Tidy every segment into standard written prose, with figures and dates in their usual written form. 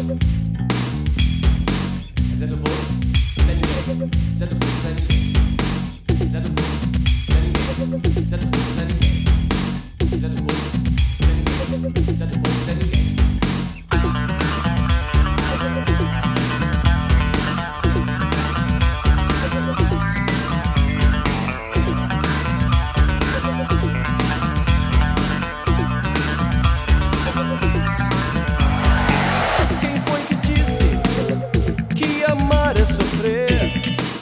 Zé do Bolo, Zé Ninguém. Zé do Bolo, Zé Ninguém. Zé do Bolo, Zé Ninguém. Zé do Bolo, Zé Ninguém. Zé do Bolo, Zé Ninguém. Zé do Bolo, Zé Ninguém. Quem foi que disse que amar é sofrer?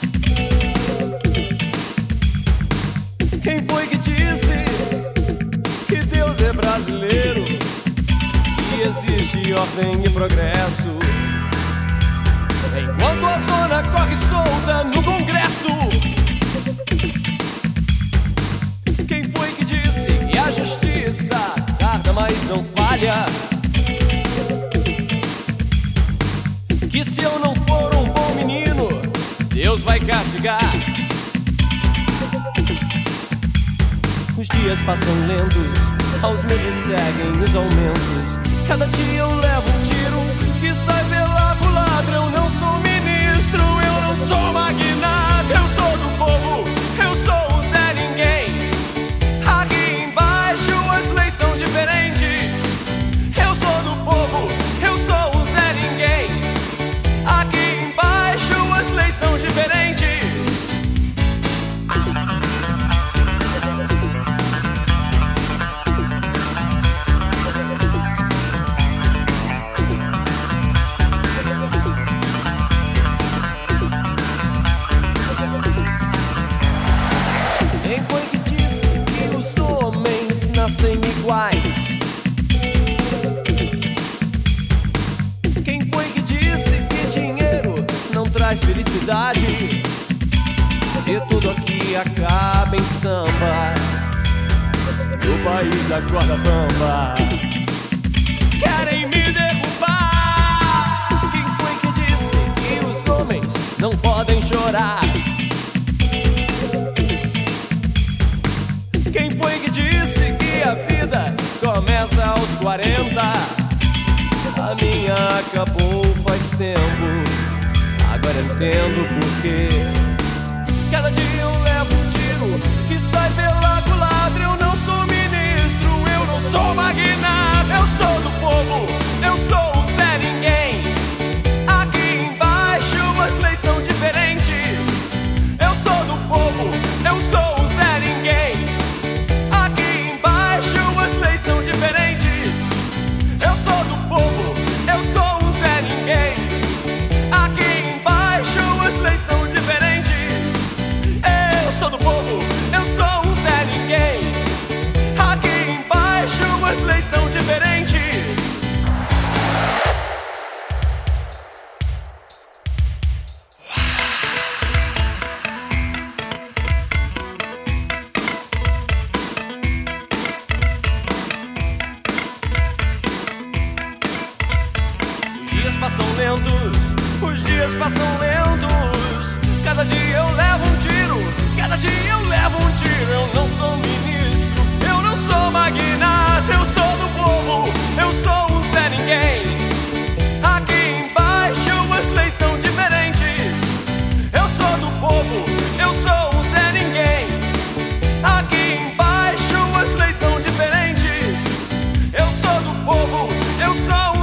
Quem foi que disse que Deus é brasileiro? Que existe ordem e progresso, enquanto a zona corre solta no Congresso? Quem foi que disse que a justiça tarda, mas não falha? Que se eu não for um bom menino, Deus vai castigar. Os dias passam lentos, aos meses seguem os aumentos. Cada dia eu levo um tiro que sai pela culatra. Eu não sou ministro, eu não sou magnata. Eu sou do povo, eu sou o Zé Ninguém. Aqui embaixo as leis são diferentes. Eu sou do povo, eu sou o Zé Ninguém. Aqui embaixo as leis são diferentes. Quem foi que disse que os homens nascem iguais? Quem foi que disse que dinheiro não traz felicidade? E tudo aqui acaba em samba, no país da corda bamba. Querem me derrubar. Quem foi que disse que os homens não podem chorar? Quem foi que disse que a vida começa aos 40? A minha acabou faz tempo, agora entendo por quê. Cada dia eu levo um tiro que sai pela culatra. Eu não sou ministro, eu não sou magnata. Eu sou do povo, eu sou o Zé Ninguém. Aqui embaixo as leis são diferentes. Eu sou do povo, eu sou o Zé Ninguém. Aqui embaixo as leis são diferentes. Eu sou do povo, eu sou o Zé Ninguém. Aqui embaixo as leis são diferentes. Eu sou do povo, eu sou o Zé Ninguém. Aqui embaixo as leis são diferentes. Os dias passam lentos, os dias passam lentos. Cada dia eu levo um tiro, cada dia eu levo um tiro. Eu não sou ministro, eu não sou magnata. Eu sou do povo, eu sou um Zé Ninguém. Aqui embaixo as leis são diferentes. Eu sou do povo, eu sou um Zé Ninguém. Aqui embaixo as leis são diferentes. Eu sou do povo, eu sou